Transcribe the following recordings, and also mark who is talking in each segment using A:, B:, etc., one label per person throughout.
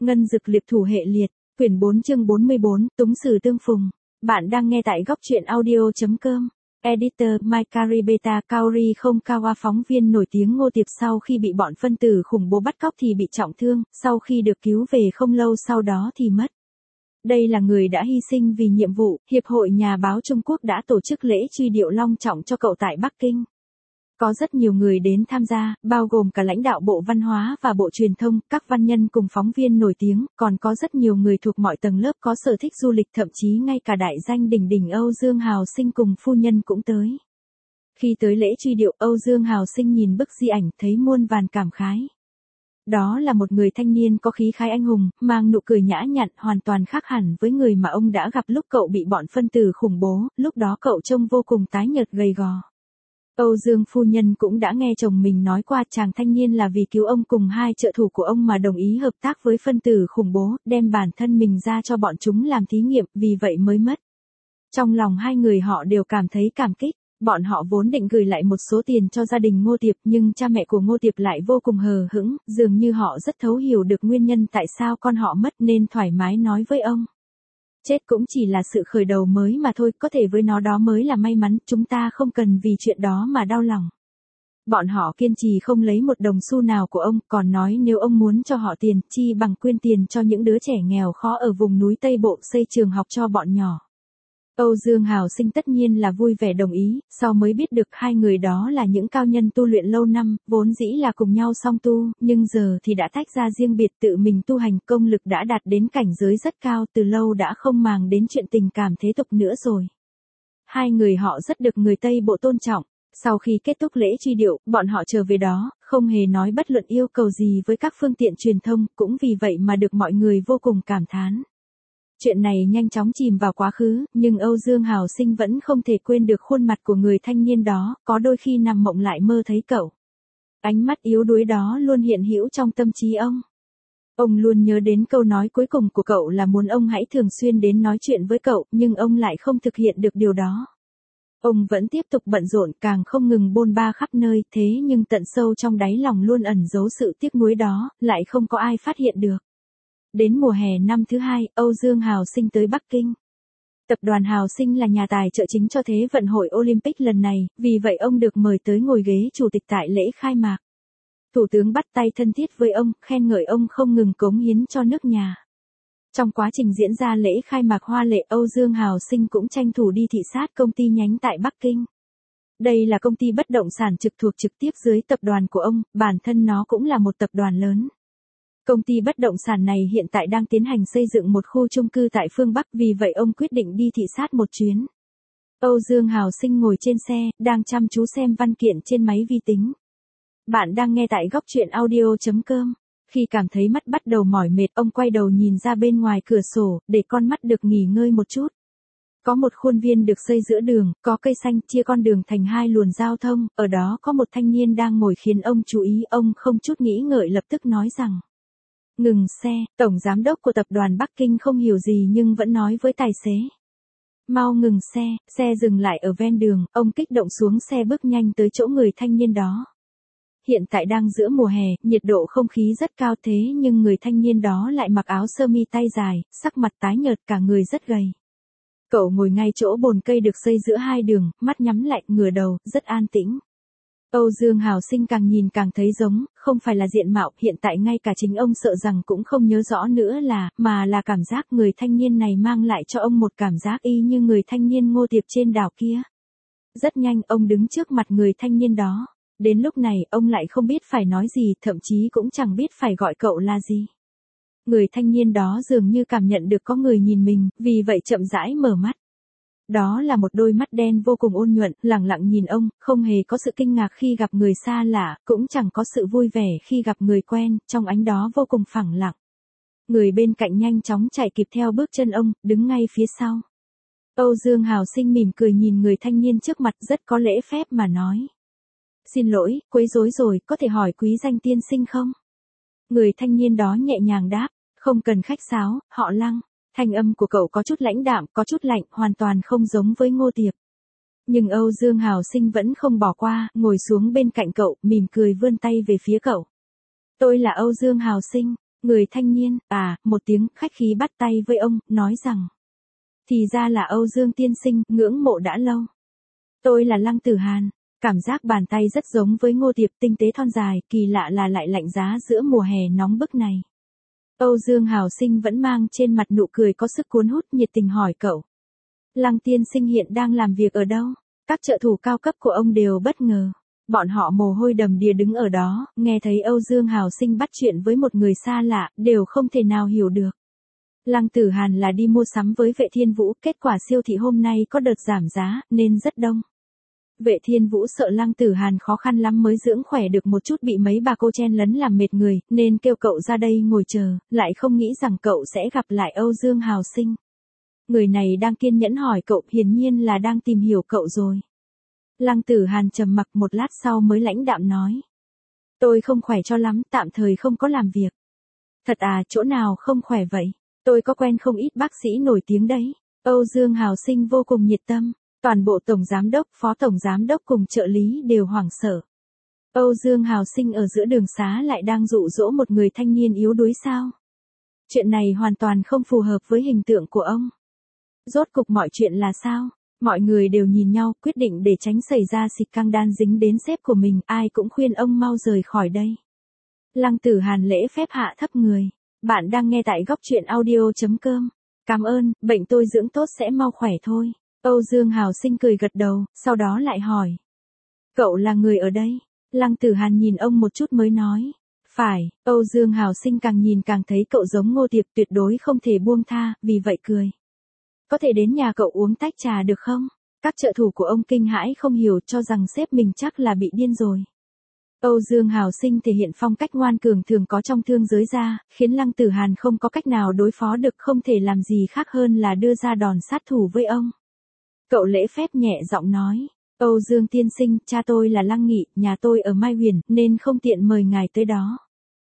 A: Ngân dực liệp thủ hệ liệt, quyển 4 chương 44, túng sử tương phùng. Bạn đang nghe tại góc truyện audio.com. Editor Maikari Beta Kaori không Kawa phóng viên nổi tiếng Ngô Tiệp sau khi bị bọn phân tử khủng bố bắt cóc thì bị trọng thương, sau khi được cứu về không lâu sau đó thì mất. Đây là người đã hy sinh vì nhiệm vụ, Hiệp hội Nhà báo Trung Quốc đã tổ chức lễ truy điệu long trọng cho cậu tại Bắc Kinh. Có rất nhiều người đến tham gia, bao gồm cả lãnh đạo Bộ Văn hóa và Bộ Truyền thông, các văn nhân cùng phóng viên nổi tiếng, còn có rất nhiều người thuộc mọi tầng lớp có sở thích du lịch, thậm chí ngay cả đại danh đỉnh đỉnh Âu Dương Hào Sinh cùng phu nhân cũng tới. Khi tới lễ truy điệu, Âu Dương Hào Sinh nhìn bức di ảnh thấy muôn vàn cảm khái. Đó là một người thanh niên có khí khái anh hùng, mang nụ cười nhã nhặn, hoàn toàn khác hẳn với người mà ông đã gặp lúc cậu bị bọn phân tử khủng bố, lúc đó cậu trông vô cùng tái nhợt gầy gò. Âu Dương phu nhân cũng đã nghe chồng mình nói qua chàng thanh niên là vì cứu ông cùng hai trợ thủ của ông mà đồng ý hợp tác với phân tử khủng bố, đem bản thân mình ra cho bọn chúng làm thí nghiệm, vì vậy mới mất. Trong lòng hai người họ đều cảm thấy cảm kích, bọn họ vốn định gửi lại một số tiền cho gia đình Ngô Tiệp nhưng cha mẹ của Ngô Tiệp lại vô cùng hờ hững, dường như họ rất thấu hiểu được nguyên nhân tại sao con họ mất nên thoải mái nói với ông. Chết cũng chỉ là sự khởi đầu mới mà thôi, có thể với nó đó mới là may mắn, chúng ta không cần vì chuyện đó mà đau lòng. Bọn họ kiên trì không lấy một đồng xu nào của ông, còn nói nếu ông muốn cho họ tiền, chi bằng quyên tiền cho những đứa trẻ nghèo khó ở vùng núi Tây Bộ xây trường học cho bọn nhỏ. Âu Dương Hào Sinh tất nhiên là vui vẻ đồng ý, sau mới biết được hai người đó là những cao nhân tu luyện lâu năm, vốn dĩ là cùng nhau song tu, nhưng giờ thì đã tách ra riêng biệt tự mình tu hành, công lực đã đạt đến cảnh giới rất cao, từ lâu đã không màng đến chuyện tình cảm thế tục nữa rồi. Hai người họ rất được người Tây Bộ tôn trọng. Sau khi kết thúc lễ truy điệu, bọn họ trở về đó, không hề nói bất luận yêu cầu gì với các phương tiện truyền thông, cũng vì vậy mà được mọi người vô cùng cảm thán. Chuyện này nhanh chóng chìm vào quá khứ, nhưng Âu Dương Hào Sinh vẫn không thể quên được khuôn mặt của người thanh niên đó, có đôi khi nằm mộng lại mơ thấy cậu. Ánh mắt yếu đuối đó luôn hiện hữu trong tâm trí ông. Ông luôn nhớ đến câu nói cuối cùng của cậu là muốn ông hãy thường xuyên đến nói chuyện với cậu, nhưng ông lại không thực hiện được điều đó. Ông vẫn tiếp tục bận rộn, càng không ngừng bôn ba khắp nơi, thế nhưng tận sâu trong đáy lòng luôn ẩn giấu sự tiếc nuối đó, lại không có ai phát hiện được. Đến mùa hè năm thứ hai, Âu Dương Hào Sinh tới Bắc Kinh. Tập đoàn Hào Sinh là nhà tài trợ chính cho Thế vận hội Olympic lần này, vì vậy ông được mời tới ngồi ghế chủ tịch tại lễ khai mạc. Thủ tướng bắt tay thân thiết với ông, khen ngợi ông không ngừng cống hiến cho nước nhà. Trong quá trình diễn ra lễ khai mạc hoa lệ, Âu Dương Hào Sinh cũng tranh thủ đi thị sát công ty nhánh tại Bắc Kinh. Đây là công ty bất động sản trực thuộc trực tiếp dưới tập đoàn của ông, bản thân nó cũng là một tập đoàn lớn. Công ty bất động sản này hiện tại đang tiến hành xây dựng một khu chung cư tại phương Bắc, vì vậy ông quyết định đi thị sát một chuyến. Âu Dương Hào Sinh ngồi trên xe, đang chăm chú xem văn kiện trên máy vi tính. Bạn đang nghe tại góc truyện audio.com. Khi cảm thấy mắt bắt đầu mỏi mệt, ông quay đầu nhìn ra bên ngoài cửa sổ, để con mắt được nghỉ ngơi một chút. Có một khuôn viên được xây giữa đường, có cây xanh chia con đường thành hai luồng giao thông, ở đó có một thanh niên đang ngồi khiến ông chú ý, ông không chút nghĩ ngợi lập tức nói rằng: ngừng xe. Tổng giám đốc của tập đoàn Bắc Kinh không hiểu gì nhưng vẫn nói với tài xế: mau ngừng xe. Xe dừng lại ở ven đường, ông kích động xuống xe bước nhanh tới chỗ người thanh niên đó. Hiện tại đang giữa mùa hè, nhiệt độ không khí rất cao, thế nhưng người thanh niên đó lại mặc áo sơ mi tay dài, sắc mặt tái nhợt, cả người rất gầy. Cậu ngồi ngay chỗ bồn cây được xây giữa hai đường, mắt nhắm lại, ngửa đầu, rất an tĩnh. Âu Dương Hào Sinh càng nhìn càng thấy giống, không phải là diện mạo, hiện tại ngay cả chính ông sợ rằng cũng không nhớ rõ nữa mà là cảm giác người thanh niên này mang lại cho ông một cảm giác y như người thanh niên Ngô Tiệp trên đảo kia. Rất nhanh, ông đứng trước mặt người thanh niên đó. Đến lúc này, ông lại không biết phải nói gì, thậm chí cũng chẳng biết phải gọi cậu là gì. Người thanh niên đó dường như cảm nhận được có người nhìn mình, vì vậy chậm rãi mở mắt. Đó là một đôi mắt đen vô cùng ôn nhuận, lẳng lặng nhìn ông, không hề có sự kinh ngạc khi gặp người xa lạ, cũng chẳng có sự vui vẻ khi gặp người quen, trong ánh đó vô cùng phẳng lặng. Người bên cạnh nhanh chóng chạy kịp theo bước chân ông, đứng ngay phía sau. Âu Dương Hào Sinh mỉm cười nhìn người thanh niên trước mặt, rất có lễ phép mà nói: xin lỗi, quấy rối rồi, có thể hỏi quý danh tiên sinh không? Người thanh niên đó nhẹ nhàng đáp: không cần khách sáo, họ Lăng. Thanh âm của cậu có chút lãnh đạm, có chút lạnh, hoàn toàn không giống với Ngô Tiệp. Nhưng Âu Dương Hào Sinh vẫn không bỏ qua, ngồi xuống bên cạnh cậu, mỉm cười vươn tay về phía cậu. Tôi là Âu Dương Hào Sinh. Người thanh niên, một tiếng khách khí bắt tay với ông, nói rằng. Thì ra là Âu Dương tiên sinh, ngưỡng mộ đã lâu. Tôi là Lăng Tử Hàn. Cảm giác bàn tay rất giống với Ngô Tiệp, tinh tế thon dài, kỳ lạ là lại lạnh giá giữa mùa hè nóng bức này. Âu Dương Hào Sinh vẫn mang trên mặt nụ cười có sức cuốn hút, nhiệt tình hỏi cậu. Lăng tiên sinh hiện đang làm việc ở đâu? Các trợ thủ cao cấp của ông đều bất ngờ. Bọn họ mồ hôi đầm đìa đứng ở đó, nghe thấy Âu Dương Hào Sinh bắt chuyện với một người xa lạ, đều không thể nào hiểu được. Lăng Tử Hàn là đi mua sắm với Vệ Thiên Vũ, kết quả siêu thị hôm nay có đợt giảm giá, nên rất đông. Vệ Thiên Vũ sợ Lăng Tử Hàn khó khăn lắm mới dưỡng khỏe được một chút, bị mấy bà cô chen lấn làm mệt người, nên kêu cậu ra đây ngồi chờ, lại không nghĩ rằng cậu sẽ gặp lại Âu Dương Hào Sinh. Người này đang kiên nhẫn hỏi cậu, hiển nhiên là đang tìm hiểu cậu rồi. Lăng Tử Hàn trầm mặc một lát sau mới lãnh đạm nói. Tôi không khỏe cho lắm, tạm thời không có làm việc. Thật à, chỗ nào không khỏe vậy? Tôi có quen không ít bác sĩ nổi tiếng đấy. Âu Dương Hào Sinh vô cùng nhiệt tâm. Toàn bộ tổng giám đốc, phó tổng giám đốc cùng trợ lý đều hoảng sợ. Âu Dương Hào Sinh ở giữa đường xá lại đang dụ dỗ một người thanh niên yếu đuối sao? Chuyện này hoàn toàn không phù hợp với hình tượng của ông. Rốt cục mọi chuyện là sao? Mọi người đều nhìn nhau, quyết định để tránh xảy ra xịt căng đan dính đến sếp của mình, ai cũng khuyên ông mau rời khỏi đây. Lăng Tử Hàn lễ phép hạ thấp người. Bạn đang nghe tại góc truyện audio.com. Cảm ơn, bệnh tôi dưỡng tốt sẽ mau khỏe thôi. Âu Dương Hào Sinh cười gật đầu, sau đó lại hỏi. Cậu là người ở đây? Lăng Tử Hàn nhìn ông một chút mới nói. Phải, Âu Dương Hào Sinh càng nhìn càng thấy cậu giống Ngô Tiệp, tuyệt đối không thể buông tha, vì vậy cười. Có thể đến nhà cậu uống tách trà được không? Các trợ thủ của ông kinh hãi không hiểu, cho rằng sếp mình chắc là bị điên rồi. Âu Dương Hào Sinh thể hiện phong cách ngoan cường thường có trong thương giới ra, khiến Lăng Tử Hàn không có cách nào đối phó được, không thể làm gì khác hơn là đưa ra đòn sát thủ với ông. Cậu lễ phép nhẹ giọng nói. Âu Dương tiên sinh, cha tôi là Lăng Nghị, nhà tôi ở Mai Huyền, nên không tiện mời ngài tới đó.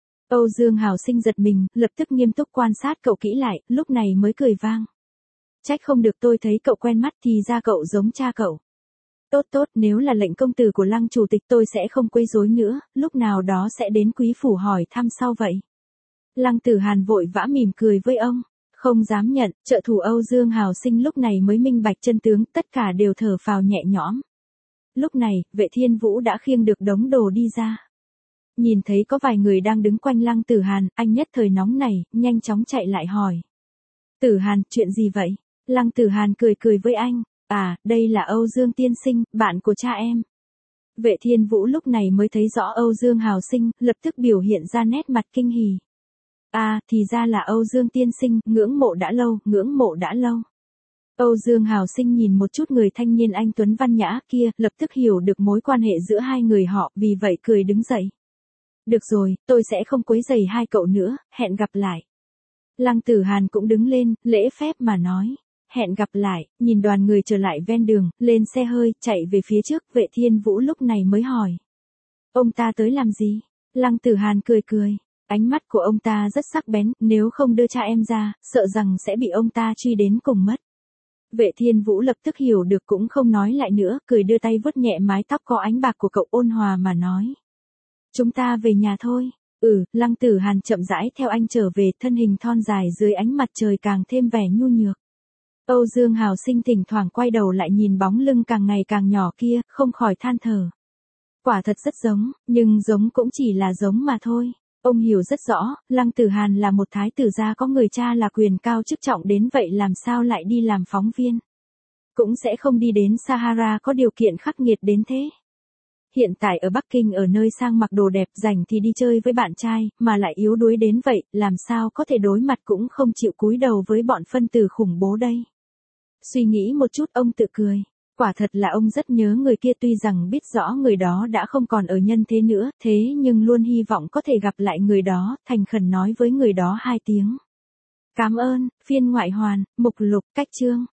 A: Âu Dương Hào Sinh giật mình, lập tức nghiêm túc quan sát cậu kỹ lại, lúc này mới cười vang. Trách không được, tôi thấy cậu quen mắt, thì ra cậu giống cha cậu. Tốt tốt, nếu là lệnh công tử của Lăng chủ tịch tôi sẽ không quấy rối nữa, lúc nào đó sẽ đến quý phủ hỏi thăm sau vậy. Lăng Tử Hàn vội vã mỉm cười với ông. Không dám nhận, trợ thủ Âu Dương Hào Sinh lúc này mới minh bạch chân tướng, tất cả đều thở phào nhẹ nhõm. Lúc này, Vệ Thiên Vũ đã khiêng được đống đồ đi ra. Nhìn thấy có vài người đang đứng quanh Lăng Tử Hàn, anh nhất thời nóng nảy, nhanh chóng chạy lại hỏi. Tử Hàn, chuyện gì vậy? Lăng Tử Hàn cười cười với anh. Đây là Âu Dương tiên sinh, bạn của cha em. Vệ Thiên Vũ lúc này mới thấy rõ Âu Dương Hào Sinh, lập tức biểu hiện ra nét mặt kinh hỉ. Thì ra là Âu Dương tiên sinh, ngưỡng mộ đã lâu, ngưỡng mộ đã lâu. Âu Dương Hào Sinh nhìn một chút người thanh niên anh tuấn văn nhã kia, lập tức hiểu được mối quan hệ giữa hai người họ, vì vậy cười đứng dậy. Được rồi, tôi sẽ không quấy rầy hai cậu nữa, hẹn gặp lại. Lăng Tử Hàn cũng đứng lên, lễ phép mà nói. Hẹn gặp lại, nhìn đoàn người trở lại ven đường, lên xe hơi, chạy về phía trước, Vệ Thiên Vũ lúc này mới hỏi. Ông ta tới làm gì? Lăng Tử Hàn cười cười. Ánh mắt của ông ta rất sắc bén, nếu không đưa cha em ra, sợ rằng sẽ bị ông ta truy đến cùng mất. Vệ Thiên Vũ lập tức hiểu được cũng không nói lại nữa, cười đưa tay vuốt nhẹ mái tóc có ánh bạc của cậu, ôn hòa mà nói. Chúng ta về nhà thôi. Lăng Tử Hàn chậm rãi theo anh trở về, thân hình thon dài dưới ánh mặt trời càng thêm vẻ nhu nhược. Âu Dương Hào Sinh thỉnh thoảng quay đầu lại nhìn bóng lưng càng ngày càng nhỏ kia, không khỏi than thở. Quả thật rất giống, nhưng giống cũng chỉ là giống mà thôi. Ông hiểu rất rõ, Lăng Tử Hàn là một thái tử gia có người cha là quyền cao chức trọng đến vậy, làm sao lại đi làm phóng viên. Cũng sẽ không đi đến Sahara có điều kiện khắc nghiệt đến thế. Hiện tại ở Bắc Kinh, ở nơi sang mặc đồ đẹp, rảnh thì đi chơi với bạn trai, mà lại yếu đuối đến vậy, làm sao có thể đối mặt cũng không chịu cúi đầu với bọn phân tử khủng bố đây. Suy nghĩ một chút ông tự cười. Quả thật là ông rất nhớ người kia, tuy rằng biết rõ người đó đã không còn ở nhân thế nữa, thế nhưng luôn hy vọng có thể gặp lại người đó, thành khẩn nói với người đó 2 tiếng. Cảm ơn, phiên ngoại hoàn, mục lục, cách chương.